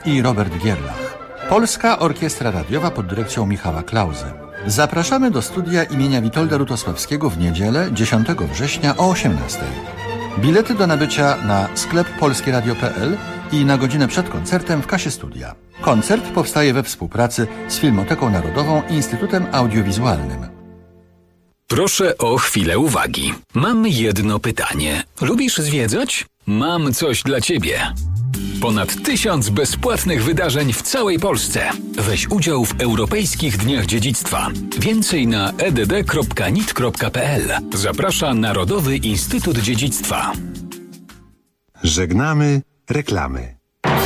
i Robert Gierlach. Polska Orkiestra Radiowa pod dyrekcją Michała Klauzy. Zapraszamy do studia imienia Witolda Lutosławskiego w niedzielę 10 września o 18:00. Bilety do nabycia na sklep polskieradio.pl i na godzinę przed koncertem w kasie studia. Koncert powstaje we współpracy z Filmoteką Narodową i Instytutem Audiowizualnym. Proszę o chwilę uwagi. Mam jedno pytanie. Lubisz zwiedzać? Mam coś dla Ciebie. Ponad 1000 bezpłatnych wydarzeń w całej Polsce. Weź udział w Europejskich Dniach Dziedzictwa. Więcej na edd.nit.pl. Zaprasza Narodowy Instytut Dziedzictwa. Żegnamy reklamy.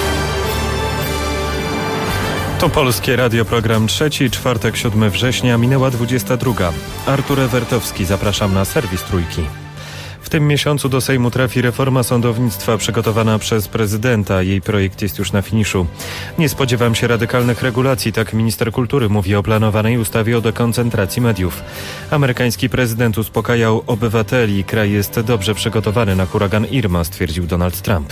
To Polskie Radio, program trzeci, czwartek, 7 września, minęła 22. Artur Ewertowski, zapraszam na serwis Trójki. W tym miesiącu do Sejmu trafi reforma sądownictwa przygotowana przez prezydenta. Jej projekt jest już na finiszu. Nie spodziewam się radykalnych regulacji, tak minister kultury mówi o planowanej ustawie o dekoncentracji mediów. Amerykański prezydent uspokajał obywateli. Kraj jest dobrze przygotowany na huragan Irma, stwierdził Donald Trump.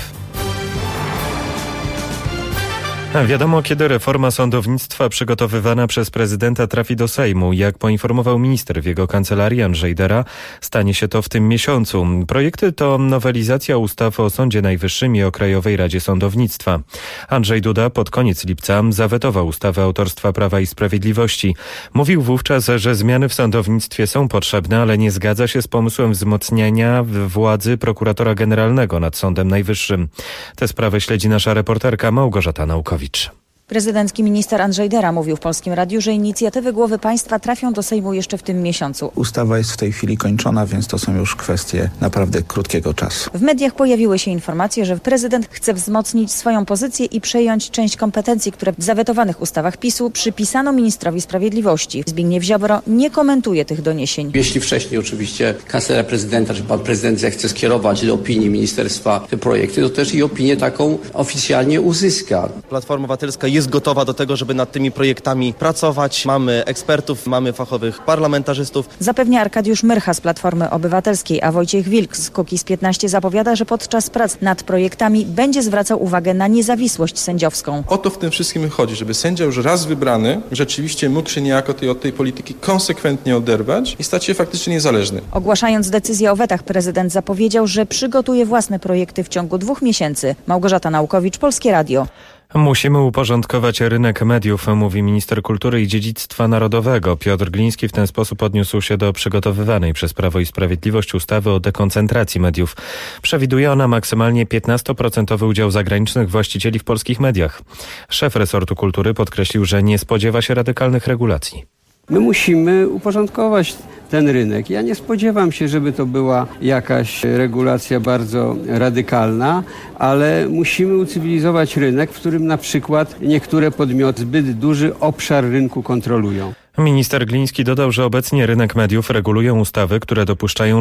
Wiadomo, kiedy reforma sądownictwa przygotowywana przez prezydenta trafi do Sejmu. Jak poinformował minister w jego kancelarii Andrzej Dera, stanie się to w tym miesiącu. Projekty to nowelizacja ustawy o Sądzie Najwyższym i o Krajowej Radzie Sądownictwa. Andrzej Duda pod koniec lipca zawetował ustawę autorstwa Prawa i Sprawiedliwości. Mówił wówczas, że zmiany w sądownictwie są potrzebne, ale nie zgadza się z pomysłem wzmocnienia władzy prokuratora generalnego nad Sądem Najwyższym. Tę sprawę śledzi nasza reporterka Małgorzata Naukowicz. Prezydencki minister Andrzej Dera mówił w Polskim Radiu, że inicjatywy głowy państwa trafią do Sejmu jeszcze w tym miesiącu. Ustawa jest w tej chwili kończona, więc to są już kwestie naprawdę krótkiego czasu. W mediach pojawiły się informacje, że prezydent chce wzmocnić swoją pozycję i przejąć część kompetencji, które w zawetowanych ustawach PiS-u przypisano ministrowi sprawiedliwości. Zbigniew Ziobro nie komentuje tych doniesień. Jeśli wcześniej oczywiście kancelaria prezydenta, czy pan prezydent zechce skierować do opinii ministerstwa te projekty, to też i opinię taką oficjalnie uzyska. Platforma Obywatelska jest gotowa do tego, żeby nad tymi projektami pracować. Mamy ekspertów, mamy fachowych parlamentarzystów. Zapewnia Arkadiusz Myrcha z Platformy Obywatelskiej, a Wojciech Wilk z Kukiz15 zapowiada, że podczas prac nad projektami będzie zwracał uwagę na niezawisłość sędziowską. O to w tym wszystkim chodzi, żeby sędzia już raz wybrany rzeczywiście mógł się niejako od tej polityki konsekwentnie oderwać i stać się faktycznie niezależny. Ogłaszając decyzję o wetach, prezydent zapowiedział, że przygotuje własne projekty w ciągu 2 miesięcy. Małgorzata Naukowicz, Polskie Radio. Musimy uporządkować rynek mediów, mówi minister kultury i dziedzictwa narodowego. Piotr Gliński w ten sposób odniósł się do przygotowywanej przez Prawo i Sprawiedliwość ustawy o dekoncentracji mediów. Przewiduje ona maksymalnie 15% udział zagranicznych właścicieli w polskich mediach. Szef resortu kultury podkreślił, że nie spodziewa się radykalnych regulacji. My musimy uporządkować ten rynek. Ja nie spodziewam się, żeby to była jakaś regulacja bardzo radykalna, ale musimy ucywilizować rynek, w którym na przykład niektóre podmioty zbyt duży obszar rynku kontrolują. Minister Gliński dodał, że obecnie rynek mediów regulują ustawy, które dopuszczają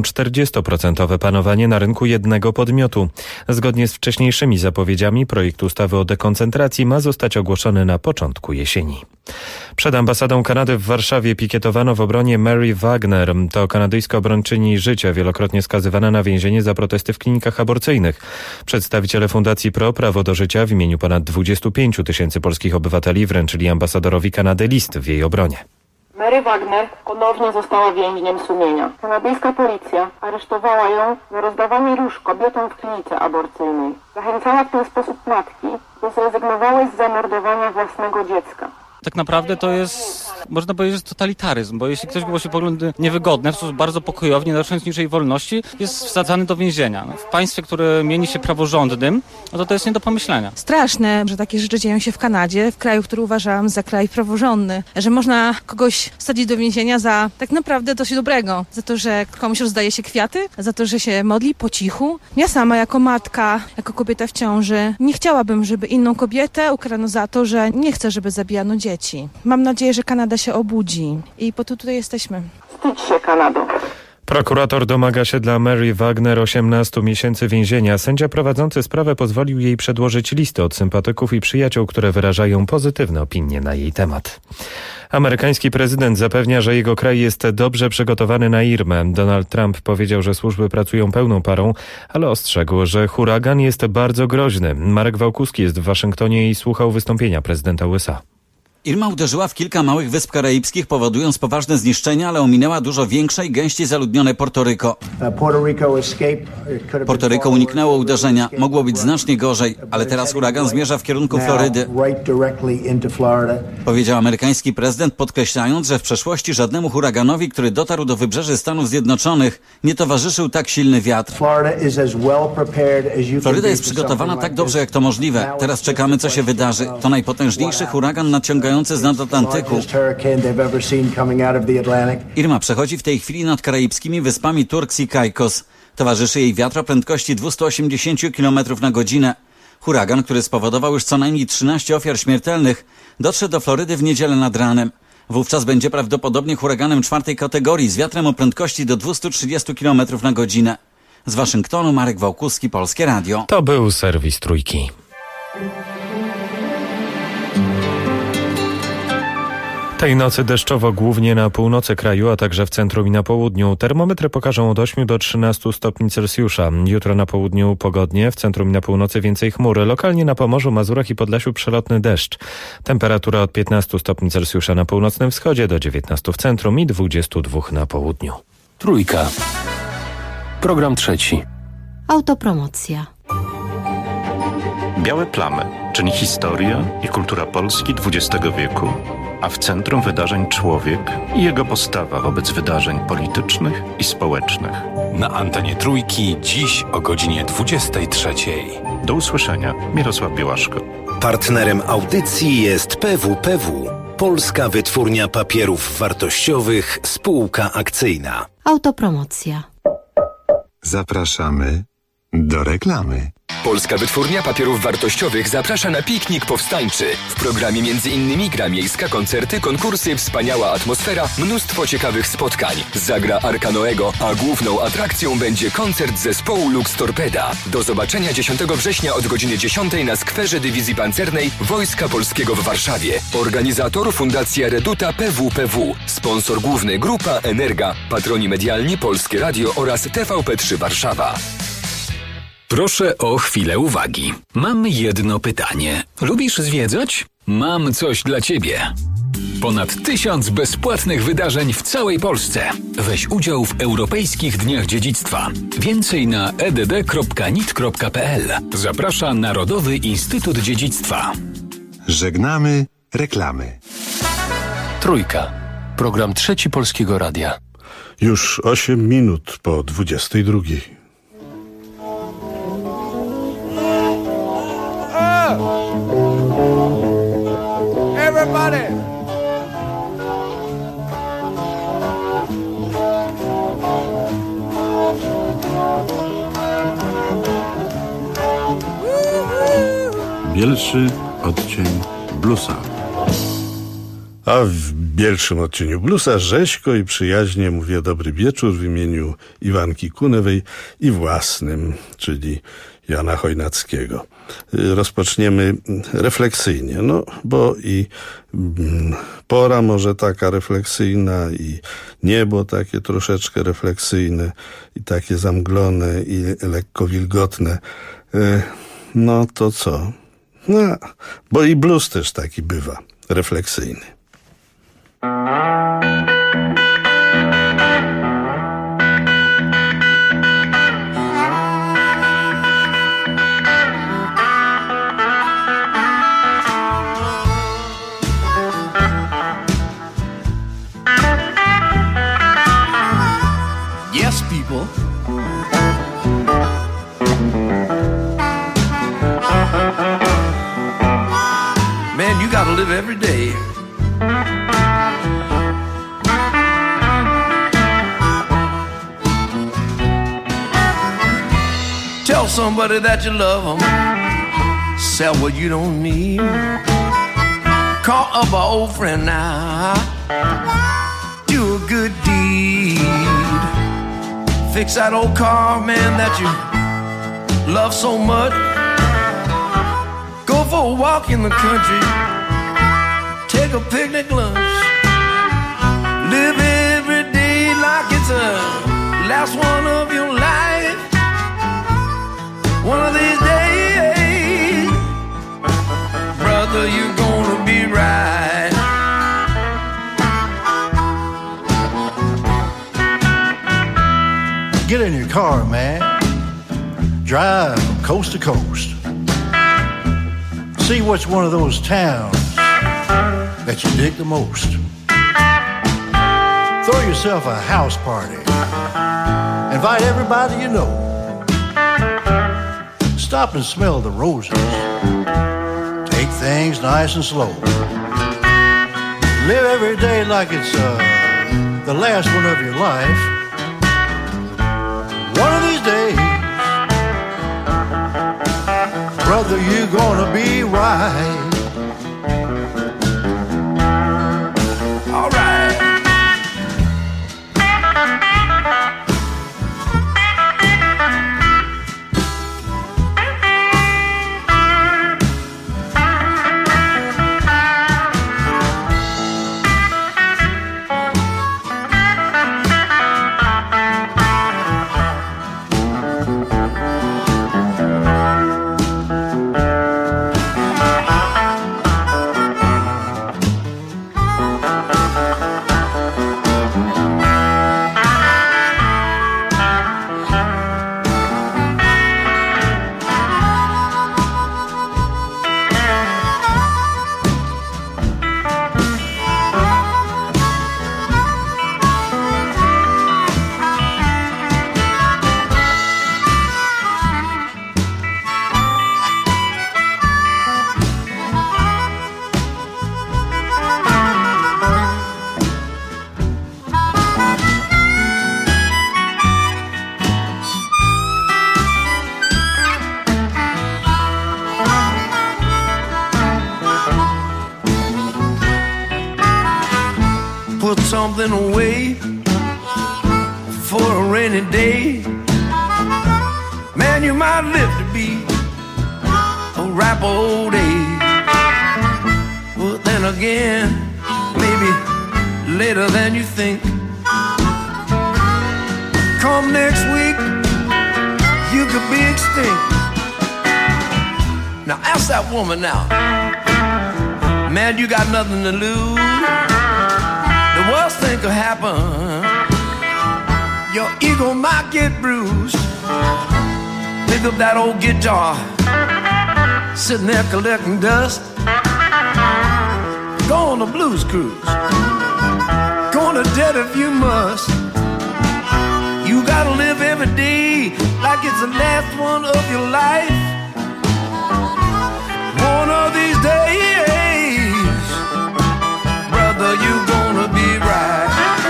40% panowanie na rynku jednego podmiotu. Zgodnie z wcześniejszymi zapowiedziami projekt ustawy o dekoncentracji ma zostać ogłoszony na początku jesieni. Przed ambasadą Kanady w Warszawie pikietowano w obronie Mary Wagner. To kanadyjska obrończyni życia, wielokrotnie skazywana na więzienie za protesty w klinikach aborcyjnych. Przedstawiciele Fundacji Pro Prawo do Życia w imieniu ponad 25 000 polskich obywateli wręczyli ambasadorowi Kanady list w jej obronie. Mary Wagner ponownie została więźniem sumienia. Kanadyjska policja aresztowała ją za rozdawanie róż kobietom w klinice aborcyjnej. Zachęcała w ten sposób matki, by zrezygnowały z zamordowania własnego dziecka. Tak naprawdę to jest, można powiedzieć, totalitaryzm, bo jeśli ktoś głosi poglądy niewygodne, w sposób bardzo pokojowy, nie naruszając niczej wolności, jest wsadzany do więzienia. W państwie, które mieni się praworządnym, no to jest nie do pomyślenia. Straszne, że takie rzeczy dzieją się w Kanadzie, w kraju, który uważałam za kraj praworządny, że można kogoś wsadzić do więzienia za tak naprawdę coś dobrego, za to, że komuś rozdaje się kwiaty, za to, że się modli po cichu. Ja sama jako matka, jako kobieta w ciąży, nie chciałabym, żeby inną kobietę ukarano za to, że nie chce, żeby zabijano dzieci. Mam nadzieję, że Kanada się obudzi i po to tutaj jesteśmy. Wstydź się, Kanado. Prokurator domaga się dla Mary Wagner 18 miesięcy więzienia. Sędzia prowadzący sprawę pozwolił jej przedłożyć listy od sympatyków i przyjaciół, które wyrażają pozytywne opinie na jej temat. Amerykański prezydent zapewnia, że jego kraj jest dobrze przygotowany na Irmę. Donald Trump powiedział, że służby pracują pełną parą, ale ostrzegł, że huragan jest bardzo groźny. Marek Wałkuski jest w Waszyngtonie i słuchał wystąpienia prezydenta USA. Irma uderzyła w kilka małych wysp karaibskich, powodując poważne zniszczenia, ale ominęła dużo większe i gęściej zaludnione Porto Rico. Porto Rico uniknęło uderzenia. Mogło być znacznie gorzej, ale teraz huragan zmierza w kierunku Florydy. Powiedział amerykański prezydent, podkreślając, że w przeszłości żadnemu huraganowi, który dotarł do wybrzeży Stanów Zjednoczonych, nie towarzyszył tak silny wiatr. Floryda jest przygotowana tak dobrze, jak to możliwe. Teraz czekamy, co się wydarzy. To najpotężniejszy huragan nadciągający z nad Atlantyku. Irma przechodzi w tej chwili nad karaibskimi wyspami Turks i Caicos. Towarzyszy jej wiatr o prędkości 280 km na godzinę. Huragan, który spowodował już co najmniej 13 ofiar śmiertelnych, dotrze do Florydy w niedzielę nad ranem. Wówczas będzie prawdopodobnie huraganem 4. kategorii z wiatrem o prędkości do 230 km na godzinę. Z Waszyngtonu Marek Wałkuski, Polskie Radio. To był serwis Trójki. Tej nocy deszczowo głównie na północy kraju, a także w centrum i na południu. Termometry pokażą od 8 do 13 stopni Celsjusza. Jutro na południu pogodnie, w centrum i na północy więcej chmury. Lokalnie na Pomorzu, Mazurach i Podlasiu przelotny deszcz. Temperatura od 15 stopni Celsjusza na północnym wschodzie do 19 w centrum i 22 na południu. Trójka. Program trzeci. Autopromocja. Białe plamy, czyli historia i kultura Polski XX wieku, a w centrum wydarzeń człowiek i jego postawa wobec wydarzeń politycznych i społecznych. Na antenie Trójki dziś o godzinie 23. Do usłyszenia. Mirosław Białaszko. Partnerem audycji jest PWPW, Polska Wytwórnia Papierów Wartościowych, spółka akcyjna. Autopromocja. Zapraszamy do reklamy. Polska Wytwórnia Papierów Wartościowych zaprasza na piknik powstańczy. W programie m.in. gra miejska, koncerty, konkursy, wspaniała atmosfera, mnóstwo ciekawych spotkań. Zagra Arka Noego, a główną atrakcją będzie koncert zespołu Lux Torpeda. Do zobaczenia 10 września od godziny 10 na skwerze Dywizji Pancernej Wojska Polskiego w Warszawie. Organizator Fundacja Reduta PWPW. Sponsor główny Grupa Energa. Patroni medialni Polskie Radio oraz TVP3 Warszawa. Proszę o chwilę uwagi. Mam jedno pytanie. Lubisz zwiedzać? Mam coś dla Ciebie. Ponad 1000 bezpłatnych wydarzeń w całej Polsce. Weź udział w Europejskich Dniach Dziedzictwa. Więcej na edd.nit.pl. Zaprasza Narodowy Instytut Dziedzictwa. Żegnamy reklamy. Trójka. Program trzeci Polskiego Radia. Już 8 minut po 22. Everybody! Bielszy odcień bluesa. A w bielszym odcieniu bluesa rzeźko i przyjaźnie mówię dobry wieczór w imieniu Iwanki Kunewej i własnym, czyli Jana Chojnackiego. Rozpoczniemy refleksyjnie, no bo i pora może taka refleksyjna i niebo takie troszeczkę refleksyjne i takie zamglone i lekko wilgotne. No to co? No, bo i blues też taki bywa, refleksyjny. Yes, people. Man, you gotta live every day. Tell somebody that you love them. Sell what you don't need. Call up an old friend now. Do a good deed. fix that old car, man, that you love so much. Go for a walk in the country, take a picnic lunch, live every day like it's the last one of your life. One of these days, brother, you're gonna be right. Get in your car, man. Drive from coast to coast. See what's one of those towns that you dig the most. Throw yourself a house party. Invite everybody you know. Stop and smell the roses. Take things nice and slow. Live every day like it's the last one of your life. One of these days, brother, you're gonna be right. All right. Put something away for a rainy day. Man, you might live to be a ripe old age. But then again, maybe later than you think. Come next week, you could be extinct. Now ask that woman now. Man, you got nothing to lose. The worst thing could happen. Your ego might get bruised. Pick up that old guitar, sitting there collecting dust. Go on a blues cruise. Go on a debt if you must. You gotta live every day like it's the last one of your life. One of these days, brother, you gonna be right.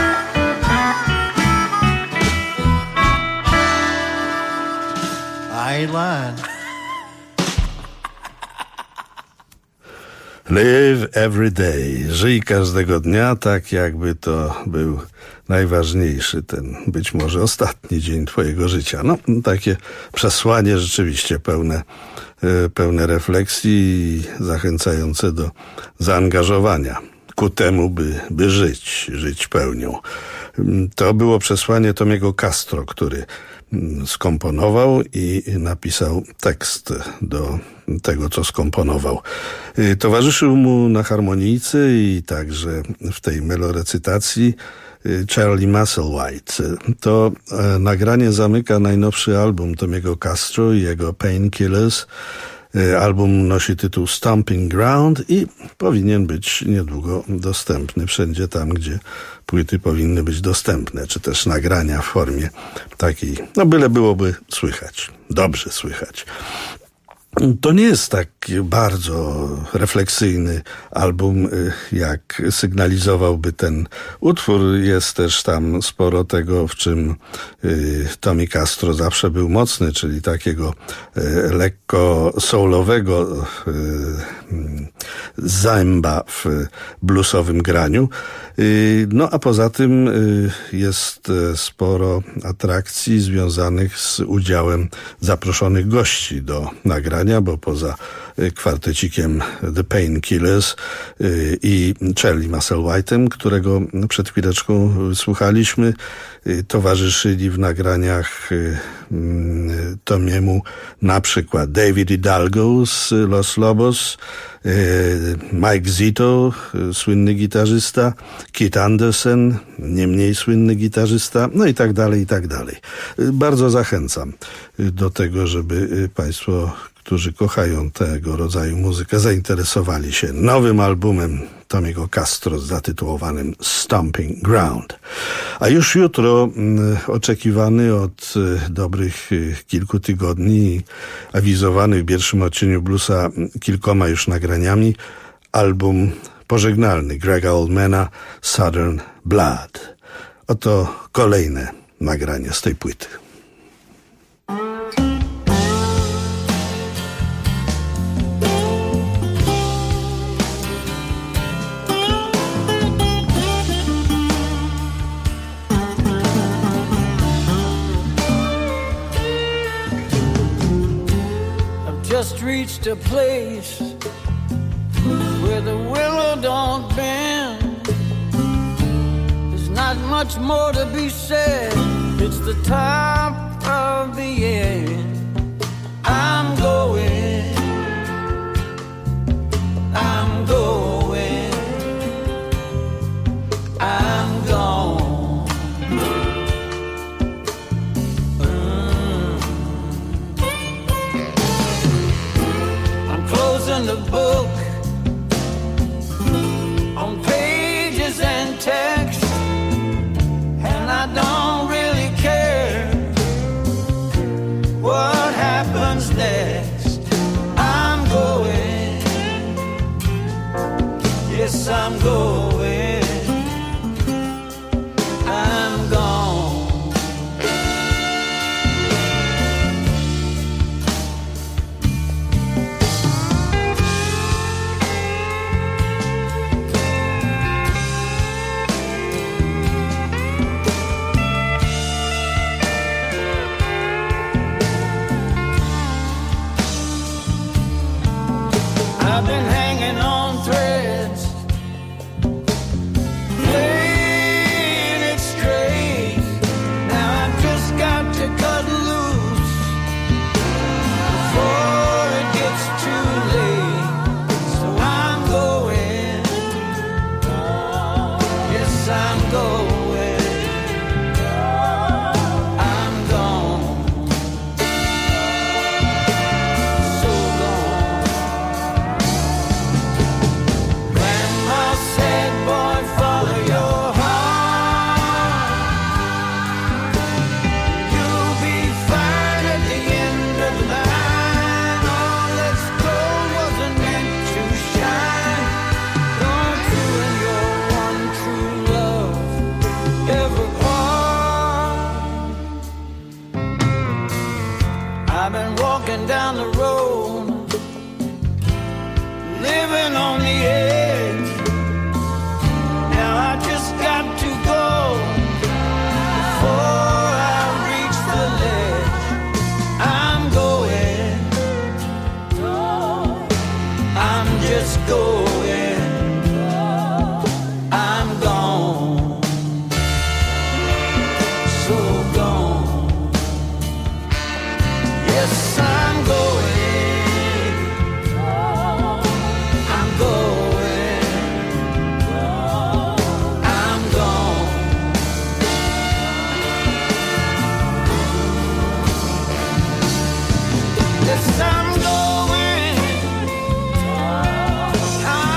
I ain't lying. Live every day. Żyj każdego dnia tak, jakby to był najważniejszy, ten być może ostatni dzień twojego życia. No, takie przesłanie rzeczywiście pełne refleksji i zachęcające do zaangażowania ku temu, by żyć pełnią. To było przesłanie Tomiego Castro, który skomponował i napisał tekst do tego, co skomponował. Towarzyszył mu na harmonijce i także w tej melorecytacji Charlie Musselwhite. To nagranie zamyka najnowszy album Tomiego Castro i jego Painkillers. Album nosi tytuł Stomping Ground i powinien być niedługo dostępny wszędzie tam, gdzie płyty powinny być dostępne, czy też nagrania w formie takiej, no byle byłoby słychać, dobrze słychać. To nie jest tak bardzo refleksyjny album, jak sygnalizowałby ten utwór. Jest też tam sporo tego, w czym Tommy Castro zawsze był mocny, czyli takiego lekko soulowego zęba w bluesowym graniu. No a poza tym jest sporo atrakcji związanych z udziałem zaproszonych gości do nagrania, bo poza kwartecikiem The Painkillers i Charlie Musselwhite'em, którego przed chwileczką słuchaliśmy, towarzyszyli w nagraniach Tomiemu na przykład David Hidalgo z Los Lobos, Mike Zito, słynny gitarzysta, Keith Anderson, nie mniej słynny gitarzysta, no i tak dalej, i tak dalej. Bardzo zachęcam do tego, żeby Państwo, którzy kochają tego rodzaju muzykę, zainteresowali się nowym albumem Tomiego Castro zatytułowanym Stomping Ground. A już jutro oczekiwany od dobrych kilku tygodni, awizowany w pierwszym odcieniu Bluesa kilkoma już nagraniami, album pożegnalny Grega Oldmana Southern Blood. Oto kolejne nagranie z tej płyty. Just reached a place where the willow don't bend. There's not much more to be said. It's the top of the end. I'm going, I'm going, I'm gone. Closing the book on pages and text, and I don't really care what happens next. I'm going, yes, I'm going, I'm gone. I've been hanging on threads, playing it straight. Now I've just got to cut loose before it gets too late. So I'm going, yes, I'm going, I'm gone, so gone. Grandma said, boy, follow your heart. You'll be fine at the end of the line. All that's gold wasn't meant to shine. Don't ruin your one true love ever part. I've been walking down the road, living on the edge. Now I just got to go before I reach the ledge. I'm going, I'm just going, I'm gone, so gone. Yes, I'm going, I'm going, I'm gone. Yes, I'm going, I'm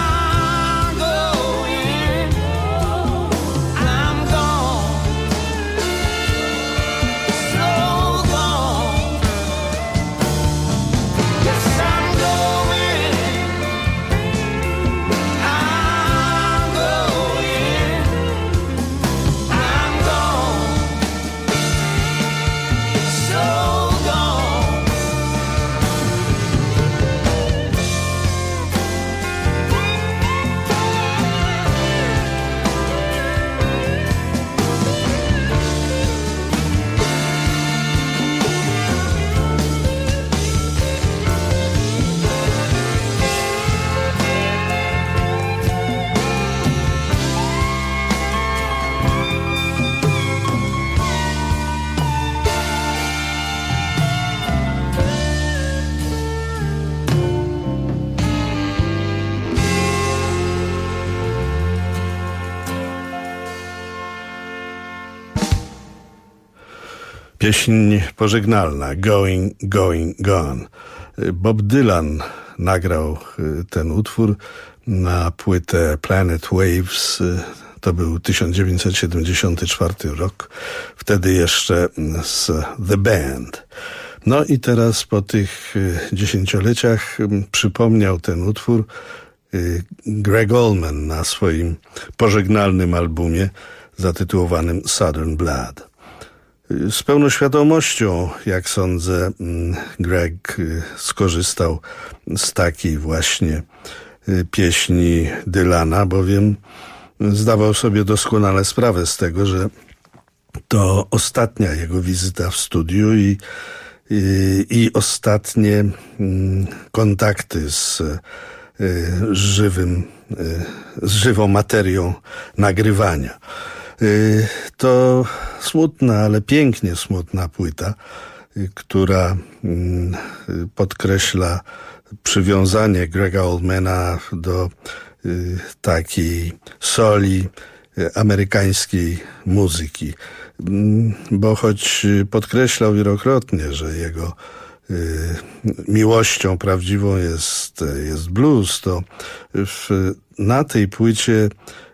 Pieśń pożegnalna, Going, Going, Gone. Bob Dylan nagrał ten utwór na płytę Planet Waves. To był 1974 rok. Wtedy jeszcze z The Band. No i teraz po tych dziesięcioleciach przypomniał ten utwór Greg Allman na swoim pożegnalnym albumie zatytułowanym Southern Blood. Z pełną świadomością, jak sądzę, Greg skorzystał z takiej właśnie pieśni Dylana, bowiem zdawał sobie doskonale sprawę z tego, że to ostatnia jego wizyta w studiu i ostatnie kontakty z żywą materią nagrywania. To smutna, ale pięknie smutna płyta, która podkreśla przywiązanie Grega Allmana do takiej soli amerykańskiej muzyki. Bo choć podkreślał wielokrotnie, że jego miłością prawdziwą jest blues, to na tej płycie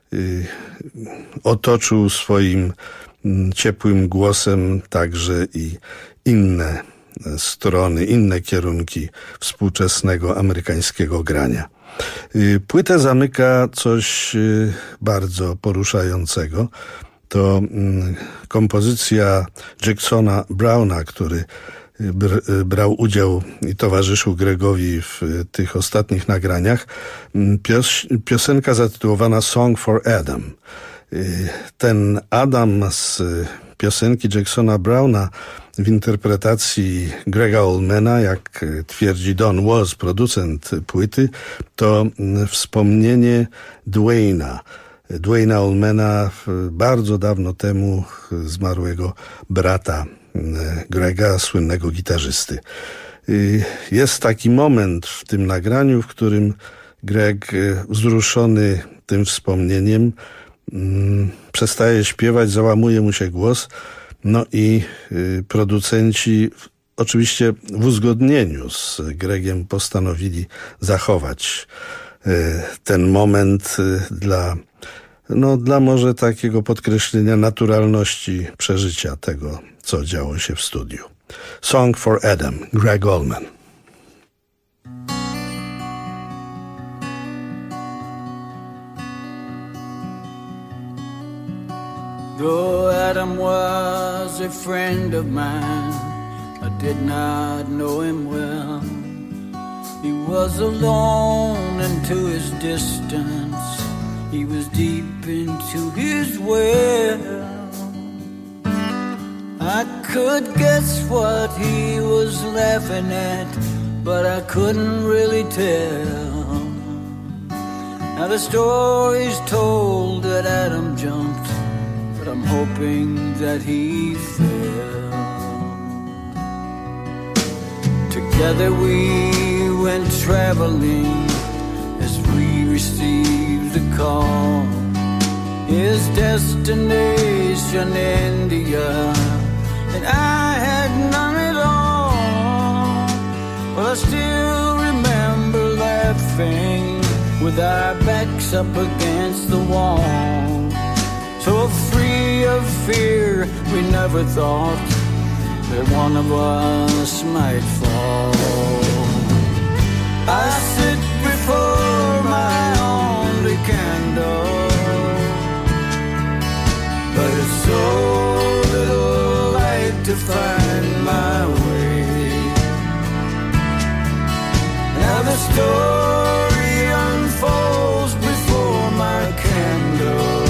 otoczył swoim ciepłym głosem także i inne strony, inne kierunki współczesnego amerykańskiego grania. Płytę zamyka coś bardzo poruszającego. To kompozycja Jacksona Browna, który brał udział i towarzyszył Gregowi w tych ostatnich nagraniach. Piosenka zatytułowana Song for Adam. Ten Adam z piosenki Jacksona Browna w interpretacji Grega Allmana, jak twierdzi Don Was, producent płyty, to wspomnienie Dwayna Allmana, bardzo dawno temu zmarłego brata Grega, słynnego gitarzysty. Jest taki moment w tym nagraniu, w którym Greg, wzruszony tym wspomnieniem, przestaje śpiewać, załamuje mu się głos, no i producenci oczywiście w uzgodnieniu z Gregiem postanowili zachować ten moment dla może takiego podkreślenia naturalności przeżycia tego, co działo się w studiu. Song for Adam, Greg Allman. Though Adam was a friend of mine, I did not know him well. He was alone and to his distance, he was deep into his well. I could guess what he was laughing at, but I couldn't really tell. Now the story's told that Adam jumped, but I'm hoping that he fell. Together we went traveling as we received the call. His destination India, and I had none at all. Well, I still remember laughing with our backs up against the wall. So free of fear, we never thought that one of us might fall. I sit before my only candle, but it's so little light to find my way. Now the story unfolds before my candle,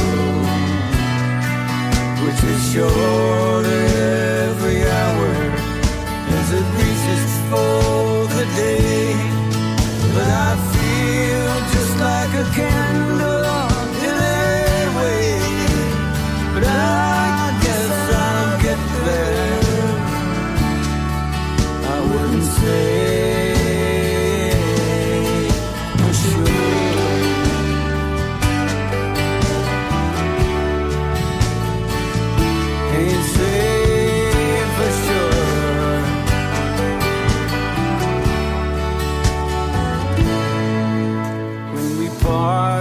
which is short every hour as it reaches for the day. But I feel just like a candle in a way. But I guess I'll get there. I wouldn't say for sure. Ain't say for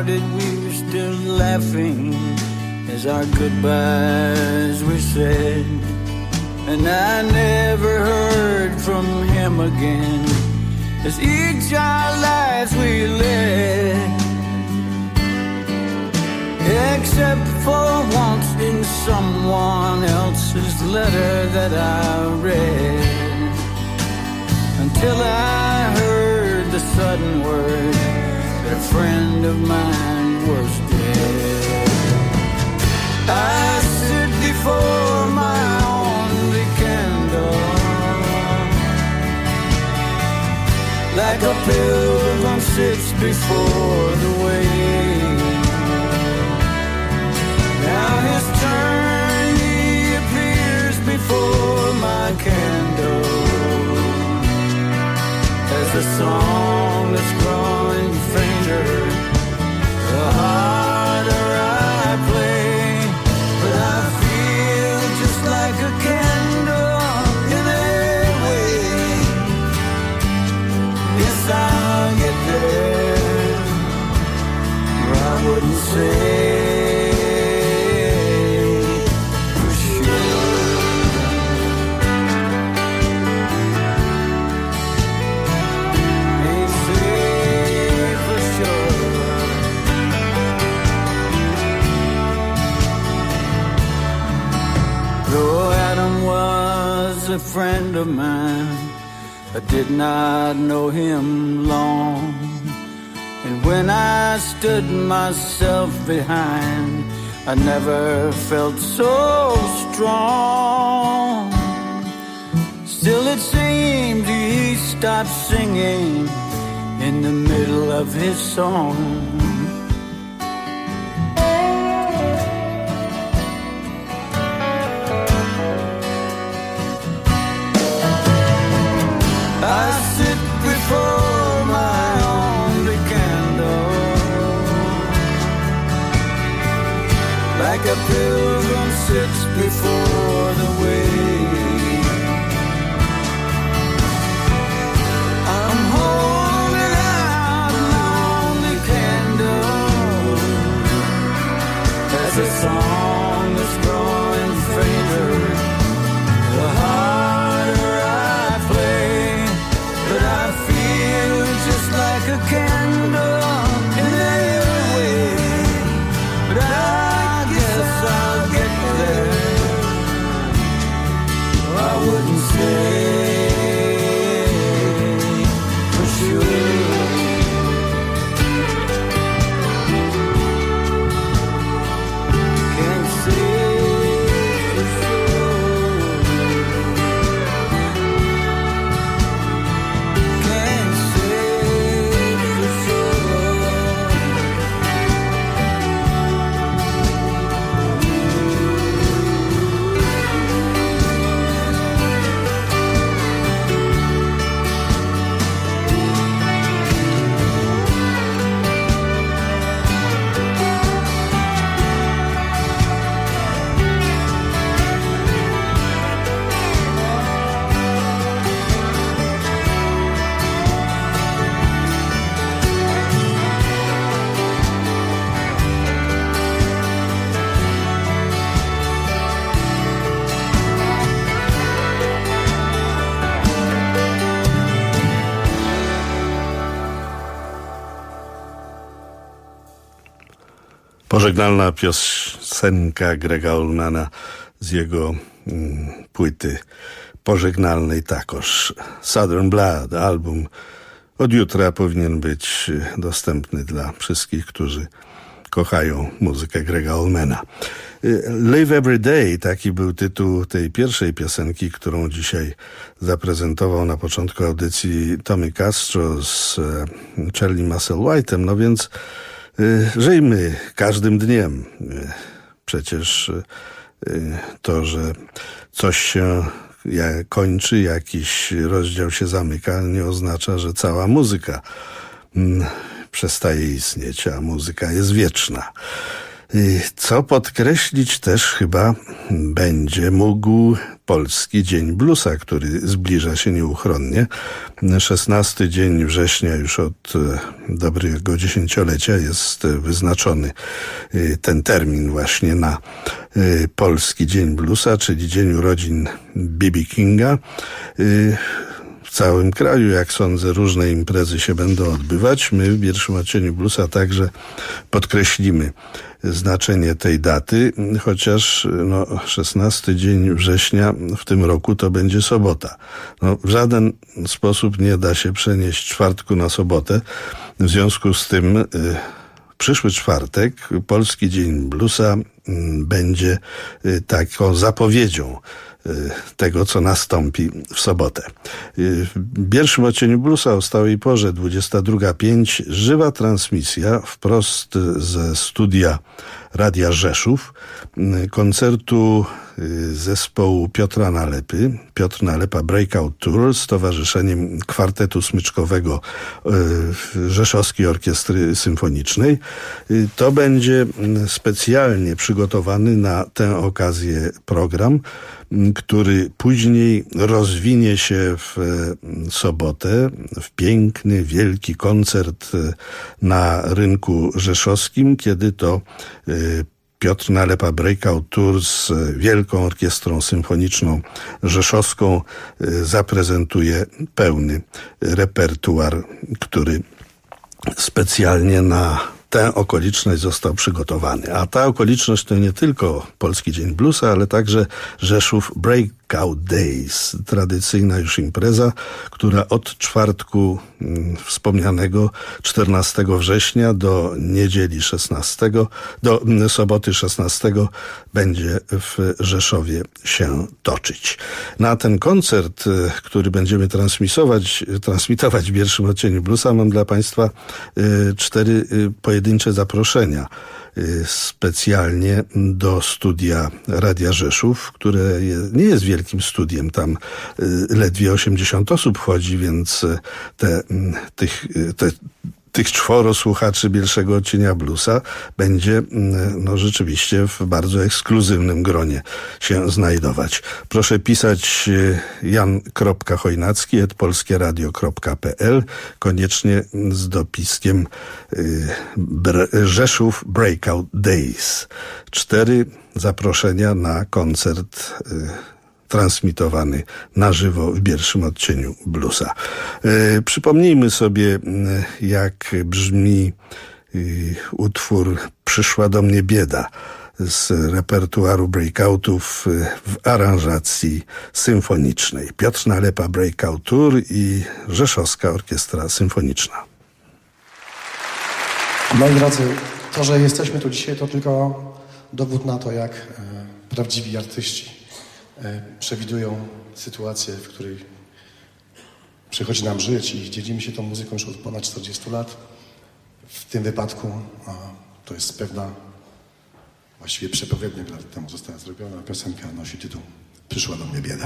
parted, we were still laughing as our goodbyes were said. And I never heard from him again as each our lives we led. Except for once in someone else's letter that I read, until I heard the sudden word that a friend of mine was dead. I sit before my only candle, like a pilgrim sits before the way. Now his turn, he appears before my candle, as the song that's growing fainter, the harder I play. But I feel just like a candle in a way. Yes, I'll get there, or I wouldn't say. A friend of mine, I did not know him long, and when I stood myself behind, I never felt so strong. Still it seemed he stopped singing in the middle of his song. I sit before my only candle, like a pilgrim sits before the way. I'm holding out my only candle, as a song that's growing fainter, the harder I play. But I feel just like a candle in every way. But I guess I'll get there, I wouldn't say for sure. Can't say for sure. Can't say for sure. Pożegnalna piosenka Grega Allmana z jego płyty pożegnalnej takoż. Southern Blood, album od jutra powinien być dostępny dla wszystkich, którzy kochają muzykę Grega Allmana. Live Every Day, taki był tytuł tej pierwszej piosenki, którą dzisiaj zaprezentował na początku audycji Tommy Castro z Charlie Musselwhite'em. No więc żyjmy każdym dniem. Przecież to, że coś się kończy, jakiś rozdział się zamyka, nie oznacza, że cała muzyka przestaje istnieć, a muzyka jest wieczna. Co podkreślić też chyba będzie mógł Polski Dzień Bluesa, który zbliża się nieuchronnie. 16 dzień września już od dobrego dziesięciolecia jest wyznaczony ten termin właśnie na Polski Dzień Bluesa, czyli dzień urodzin B.B. Kinga. W całym kraju, jak sądzę, różne imprezy się będą odbywać. My w pierwszym odcieniu Bluesa także podkreślimy znaczenie tej daty, chociaż 16 dzień września w tym roku to będzie sobota. W żaden sposób nie da się przenieść czwartku na sobotę. W związku z tym przyszły czwartek, Polski Dzień Bluesa, będzie taką zapowiedzią tego, co nastąpi w sobotę. W pierwszym odcieniu Bluesa o stałej porze 22:05 żywa transmisja wprost ze studia Radia Rzeszów koncertu zespołu Piotra Nalepy, Piotr Nalepa Breakout Tour z towarzyszeniem kwartetu smyczkowego Rzeszowskiej Orkiestry Symfonicznej. To będzie specjalnie przygotowany na tę okazję program, który później rozwinie się w sobotę w piękny, wielki koncert na rynku rzeszowskim, kiedy to Piotr Nalepa Breakout Tour z Wielką Orkiestrą Symfoniczną Rzeszowską zaprezentuje pełny repertuar, który specjalnie na tę okoliczność został przygotowany. A ta okoliczność to nie tylko Polski Dzień Bluesa, ale także Rzeszów Breakout Days. Tradycyjna już impreza, która od czwartku wspomnianego 14 września do niedzieli 16, do soboty 16 będzie w Rzeszowie się toczyć. Na ten koncert, który będziemy transmitować w pierwszym odcieniu Bluesa, mam dla Państwa 4 pojedyncze zaproszenia specjalnie do studia Radia Rzeszów, które nie jest wielkim studiem, tam ledwie 80 osób wchodzi, więc tych 4 słuchaczy pierwszego odcienia Bluesa będzie rzeczywiście w bardzo ekskluzywnym gronie się znajdować. Proszę pisać jan.chojnacki@polskieradio.pl, koniecznie z dopiskiem Rzeszów Breakout Days. 4 zaproszenia na koncert transmitowany na żywo w pierwszym odcieniu Bluesa. Przypomnijmy sobie, jak brzmi utwór Przyszła do mnie bieda z repertuaru breakoutów w aranżacji symfonicznej. Piotr Nalepa Breakout Tour i Rzeszowska Orkiestra Symfoniczna. Moi drodzy, to, że jesteśmy tu dzisiaj, to tylko dowód na to, jak prawdziwi artyści przewidują sytuację, w której przychodzi nam żyć i dzielimy się tą muzyką już od ponad 40 lat. W tym wypadku to jest pewna, właściwie przepowiednia lat temu została zrobiona. Piosenka nosi tytuł Przyszła do mnie bieda.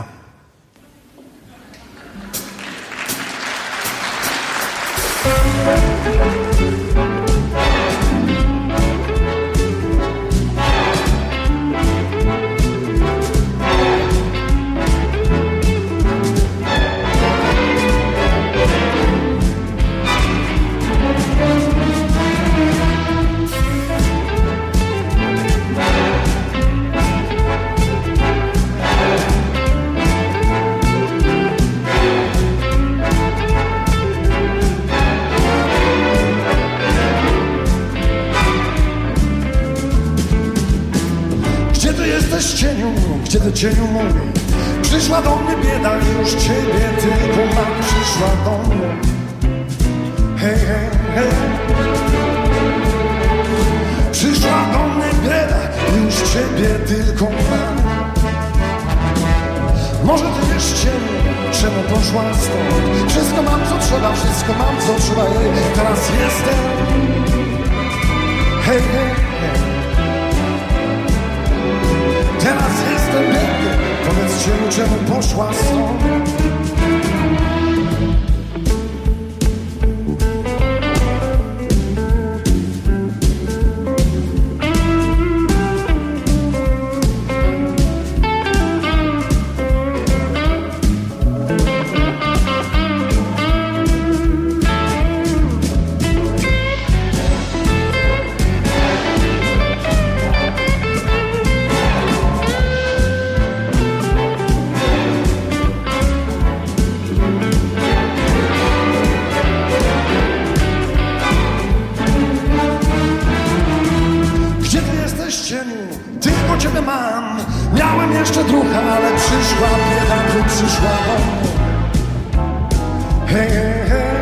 Gdzie ty cieniu mój? Przyszła do mnie bieda, już ciebie tylko mam. Przyszła do mnie. Hej, hej, hej. Przyszła do mnie bieda, już ciebie tylko mam. Może ty wiesz cieniu, czemu poszła stąd? Wszystko mam co trzeba, wszystko mam co trzeba jej. Teraz jestem. Hej, hej, hej. Teraz jestem biedny, powiedz cieniu, czemu poszła stąd. Mam jeszcze drucha, ale przyszła bieda, tu przyszła wojna. Hej, hej, hej.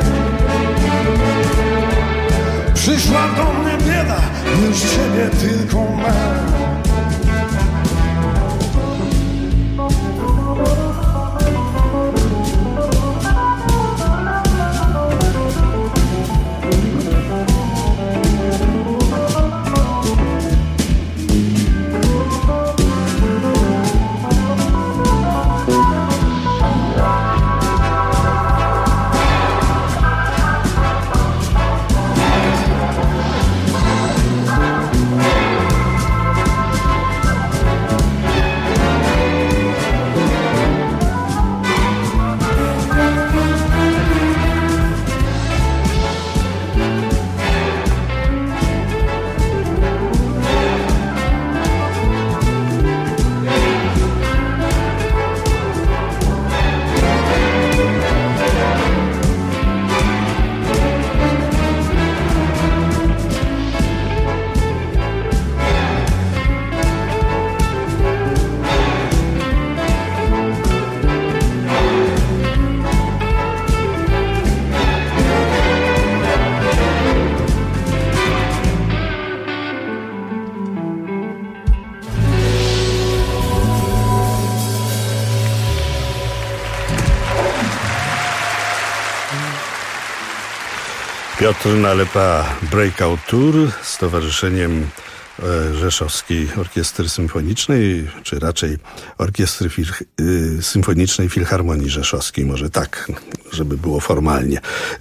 Przyszła do mnie bieda, już ciebie tylko mam. Piotr Nalepa Breakout Tour z Towarzyszeniem Rzeszowskiej Orkiestry Symfonicznej, czy raczej Orkiestry Symfonicznej Filharmonii Rzeszowskiej, może tak, żeby było formalnie.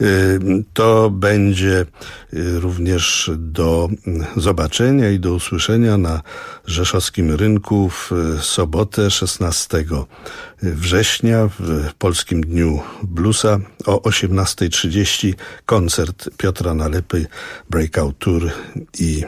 To będzie również do zobaczenia i do usłyszenia na Rzeszowskim Rynku w sobotę 16 września w Polskim Dniu Bluesa o 18:30 koncert Piotra Nalepy Breakout Tour i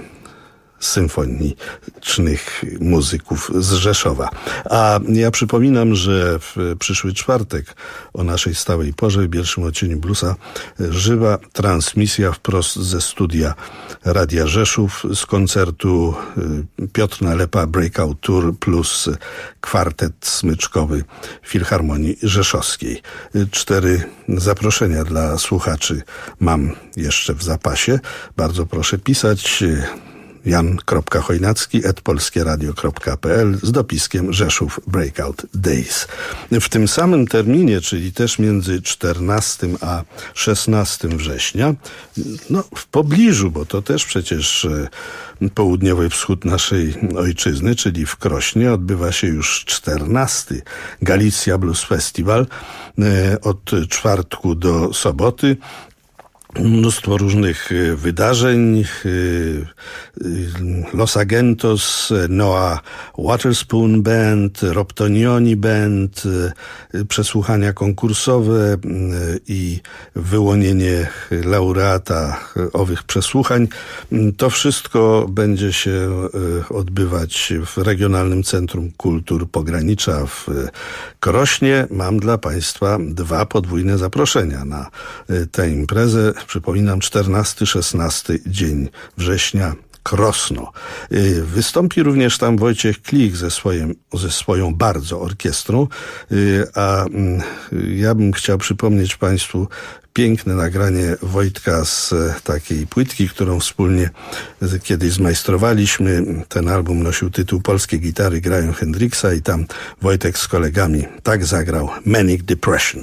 symfonicznych muzyków z Rzeszowa. A ja przypominam, że w przyszły czwartek o naszej stałej porze w pierwszym odcieniu Bluesa żywa transmisja wprost ze studia Radia Rzeszów z koncertu Piotr Nalepa Breakout Tour plus kwartet smyczkowy Filharmonii Rzeszowskiej. 4 zaproszenia dla słuchaczy mam jeszcze w zapasie. Bardzo proszę pisać jan.chojnacki@polskieradio.pl z dopiskiem Rzeszów Breakout Days. W tym samym terminie, czyli też między 14 a 16 września, no w pobliżu, bo to też przecież południowy wschód naszej ojczyzny, czyli w Krośnie, odbywa się już 14. Galicja Blues Festival od czwartku do soboty. Mnóstwo różnych wydarzeń. Los Agentos, Noah Waterspoon Band, Rob Tonioni Band, przesłuchania konkursowe i wyłonienie laureata owych przesłuchań. To wszystko będzie się odbywać w Regionalnym Centrum Kultur Pogranicza w Krośnie. Mam dla Państwa 2 podwójne zaproszenia na tę imprezę. Przypominam, 14-16 dzień września, Krosno. Wystąpi również tam Wojciech Klich ze swoją bardzo orkiestrą, a ja bym chciał przypomnieć Państwu piękne nagranie Wojtka z takiej płytki, którą wspólnie kiedyś zmajstrowaliśmy. Ten album nosił tytuł Polskie gitary grają Hendrixa i tam Wojtek z kolegami tak zagrał Manic Depression.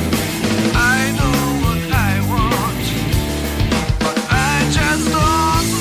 Just don't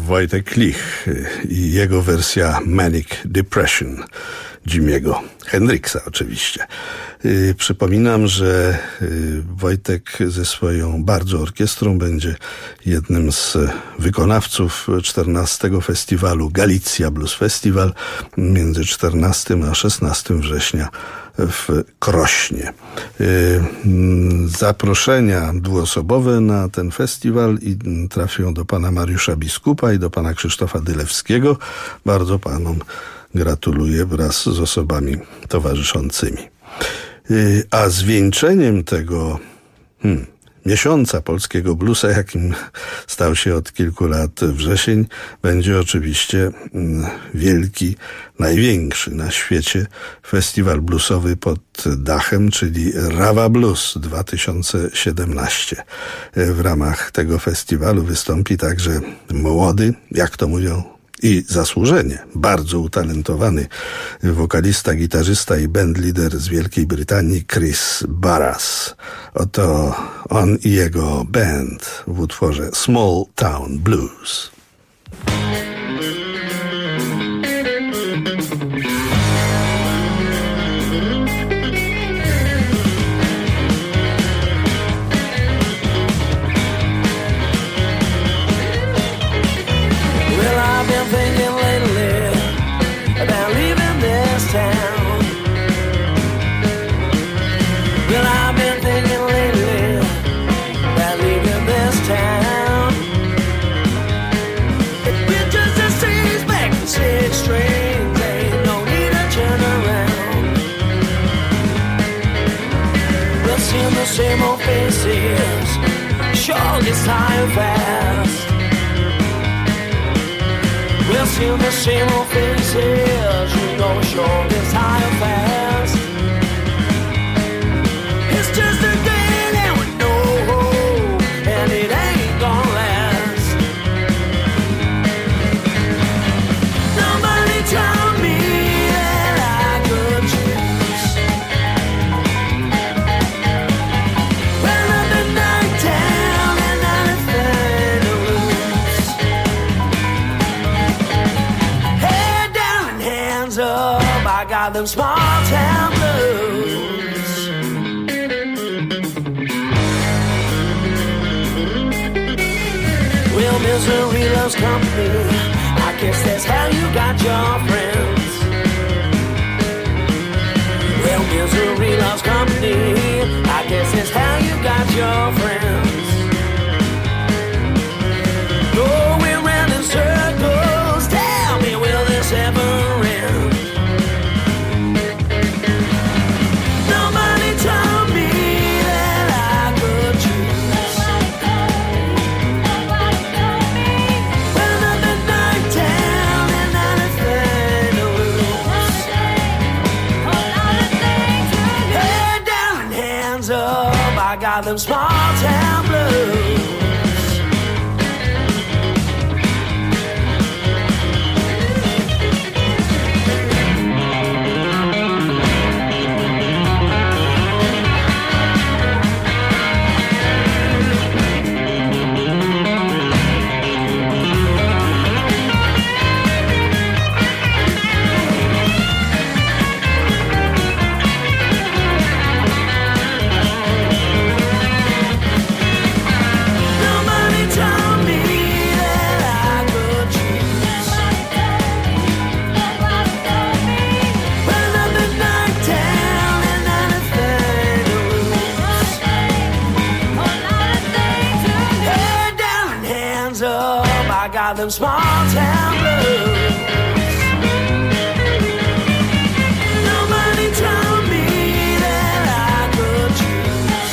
Wojtek Klich i jego wersja Manic Depression Jimiego Hendrixa oczywiście. Przypominam, że Wojtek ze swoją bardzo orkiestrą będzie jednym z wykonawców 14. festiwalu Galicja Blues Festival między 14 a 16 września w Krośnie. Zaproszenia dwuosobowe na ten festiwal trafią do pana Mariusza Biskupa i do pana Krzysztofa Dylewskiego. Bardzo panom gratuluję wraz z osobami towarzyszącymi. A zwieńczeniem tego miesiąca polskiego bluesa, jakim stał się od kilku lat wrzesień, będzie oczywiście wielki, największy na świecie festiwal bluesowy pod dachem, czyli Rawa Blues 2017. W ramach tego festiwalu wystąpi także młody, jak to mówią, i zasłużenie bardzo utalentowany wokalista, gitarzysta i bandleader z Wielkiej Brytanii Chris Barras. Oto on i jego band w utworze Small Town Blues. Same old faces, sure gets tired fast. We'll see the same old faces, you know, sure gets tired fast. It's just a game and we know, and it ain't gonna last. Nobody told me that I could choose. I got them small town blues. Well, misery loves company. I guess that's how you got your friends. Well, misery loves company. I guess that's how you got your friends. Going round in circles, tell me, will this ever end? I got them small town blues. I got them small town blues. Nobody told me that I could choose.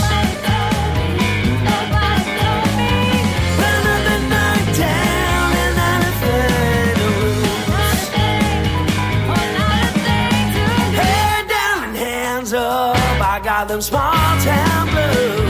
Another night down and anything to lose. Head down and hands up, I got them small town blues.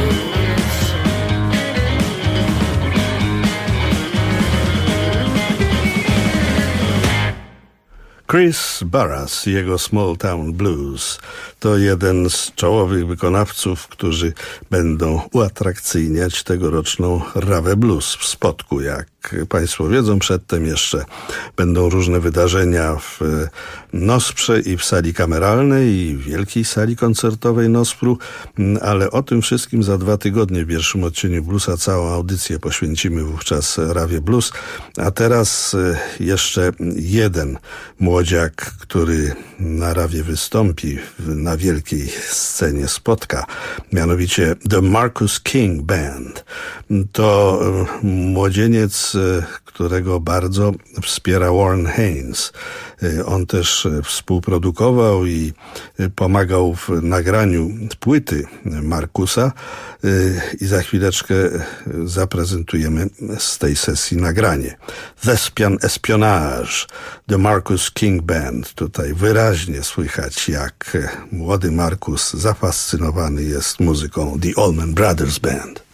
Chris Barras i jego Small Town Blues to jeden z czołowych wykonawców, którzy będą uatrakcyjniać tegoroczną Rawę Blues w Spodku, jak jak Państwo wiedzą, przedtem jeszcze będą różne wydarzenia w Nosprze i w sali kameralnej i w wielkiej sali koncertowej Nospru, ale o tym wszystkim za 2 tygodnie w pierwszym odcieniu Bluesa. Całą audycję poświęcimy wówczas Rawie Blues. A teraz jeszcze jeden młodziak, który na Rawie wystąpi, na wielkiej scenie spotka, mianowicie The Marcus King Band. To młodzieniec, którego bardzo wspiera Warren Haynes. On też współprodukował i pomagał w nagraniu płyty Marcusa i za chwileczkę zaprezentujemy z tej sesji nagranie. Thespian Espionage, The Marcus King Band. Tutaj wyraźnie słychać, jak młody Marcus zafascynowany jest muzyką The Allman Brothers Band.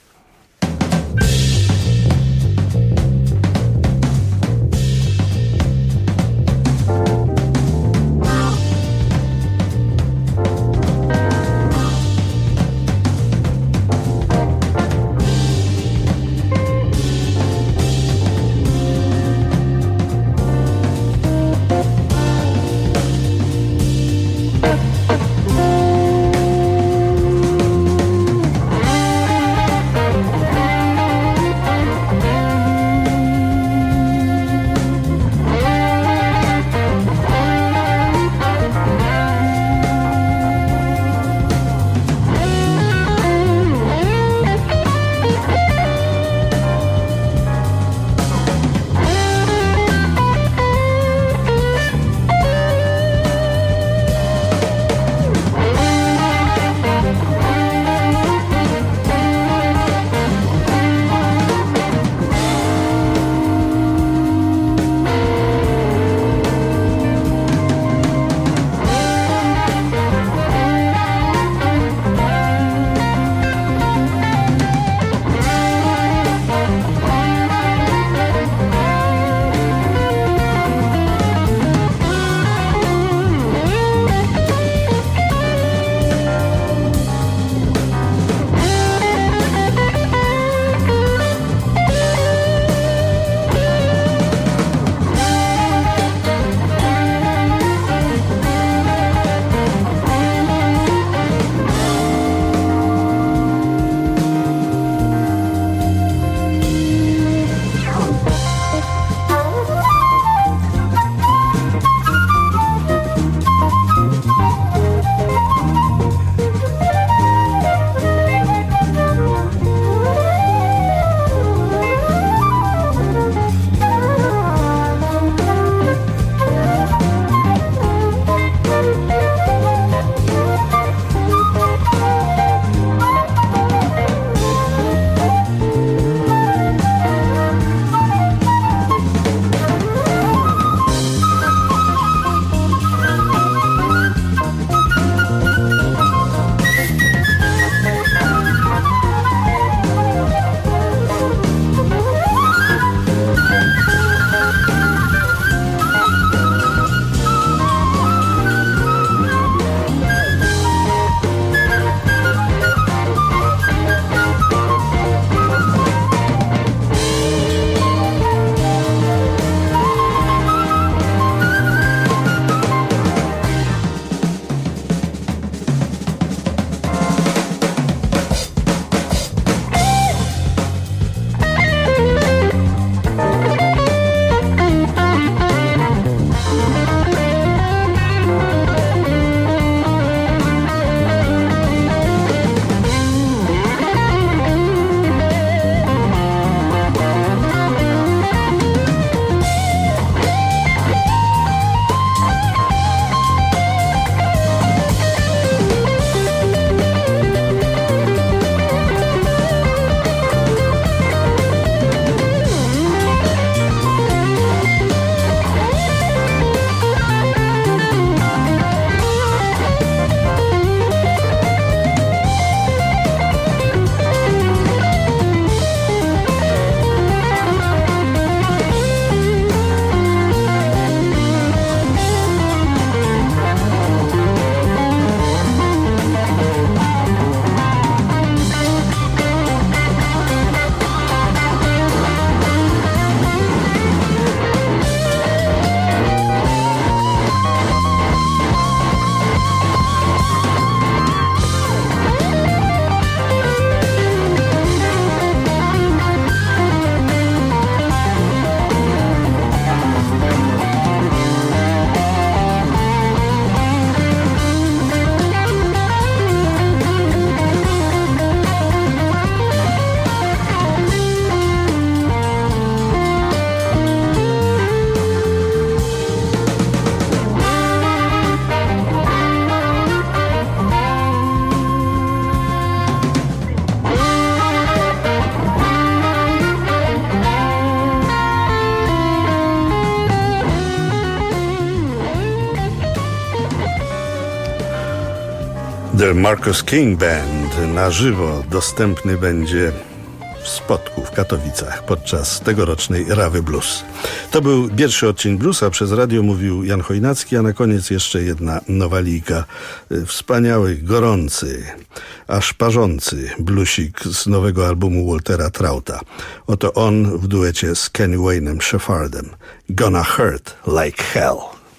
The Marcus King Band na żywo dostępny będzie w Spodku w Katowicach podczas tegorocznej Rawy Blues. To był pierwszy odcień bluesa. Przez radio mówił Jan Chojnacki, a na koniec jeszcze jedna nowalika. Wspaniały, gorący, aż parzący bluesik z nowego albumu Waltera Trouta. Oto on w duecie z Kenny Wayne'em Shepherdem. Gonna Hurt Like Hell.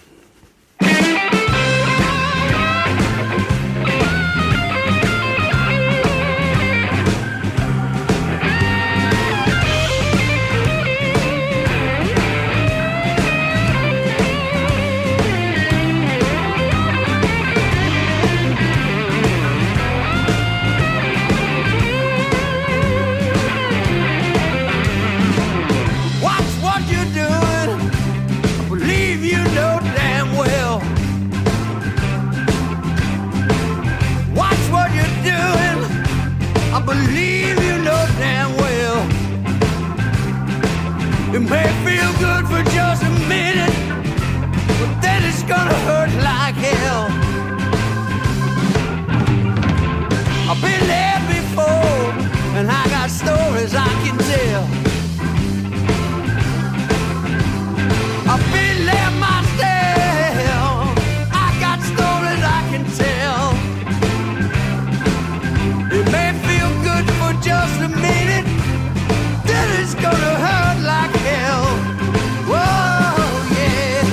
It may feel good for just a minute, but then it's gonna hurt like hell. I've been there before, and I got stories I can tell. I've been there myself, I got stories I can tell. It may feel good for just a minute, then it's gonna hurt like hell. Whoa, yeah.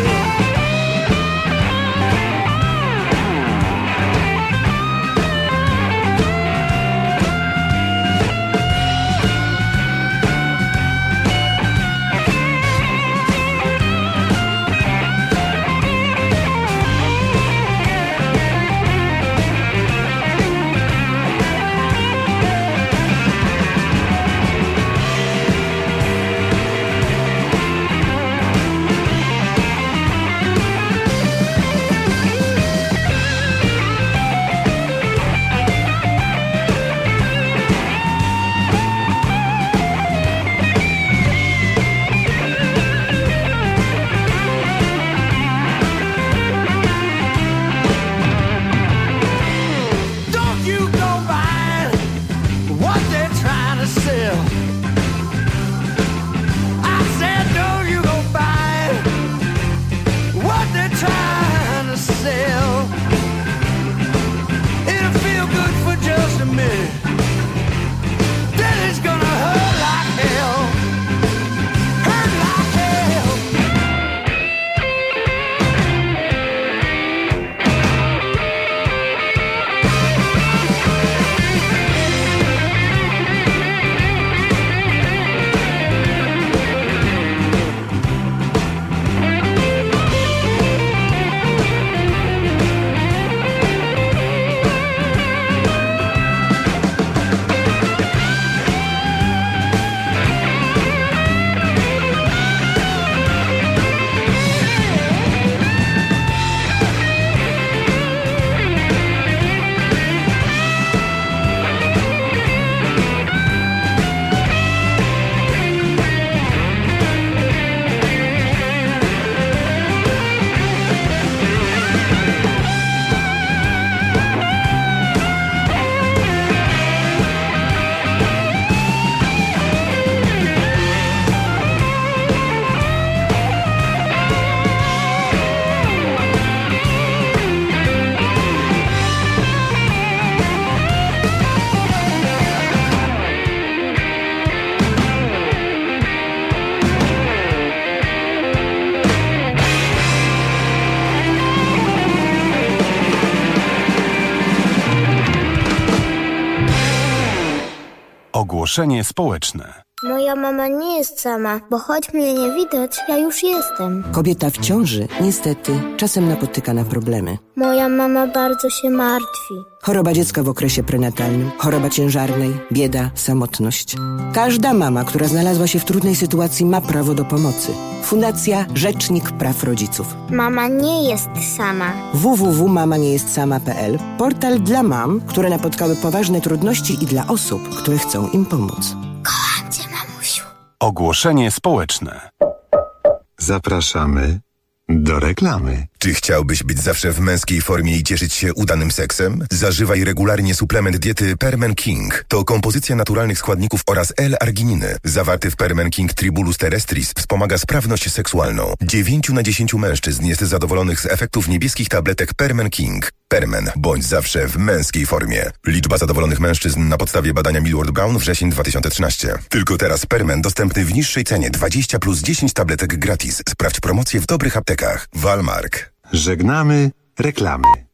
Ogłoszenie społeczne. Moja mama nie jest sama, bo choć mnie nie widać, ja już jestem. Kobieta w ciąży niestety czasem napotyka na problemy. Moja mama bardzo się martwi. Choroba dziecka w okresie prenatalnym, choroba ciężarnej, bieda, samotność. Każda mama, która znalazła się w trudnej sytuacji, ma prawo do pomocy. Fundacja Rzecznik Praw Rodziców. Mama nie jest sama. www.mamaniejestSama.pl. Portal dla mam, które napotkały poważne trudności i dla osób, które chcą im pomóc. Kocham cię, mamusiu. Ogłoszenie społeczne. Zapraszamy do reklamy. Czy chciałbyś być zawsze w męskiej formie i cieszyć się udanym seksem? Zażywaj regularnie suplement diety Permen King. To kompozycja naturalnych składników oraz L-argininy. Zawarty w Permen King Tribulus terrestris wspomaga sprawność seksualną. 9 na 10 mężczyzn jest zadowolonych z efektów niebieskich tabletek Permen King. Permen. Bądź zawsze w męskiej formie. Liczba zadowolonych mężczyzn na podstawie badania Millward Brown wrzesień 2013. Tylko teraz Permen dostępny w niższej cenie 20 plus 10 tabletek gratis. Sprawdź promocję w dobrych aptekach. Walmark. Żegnamy reklamy.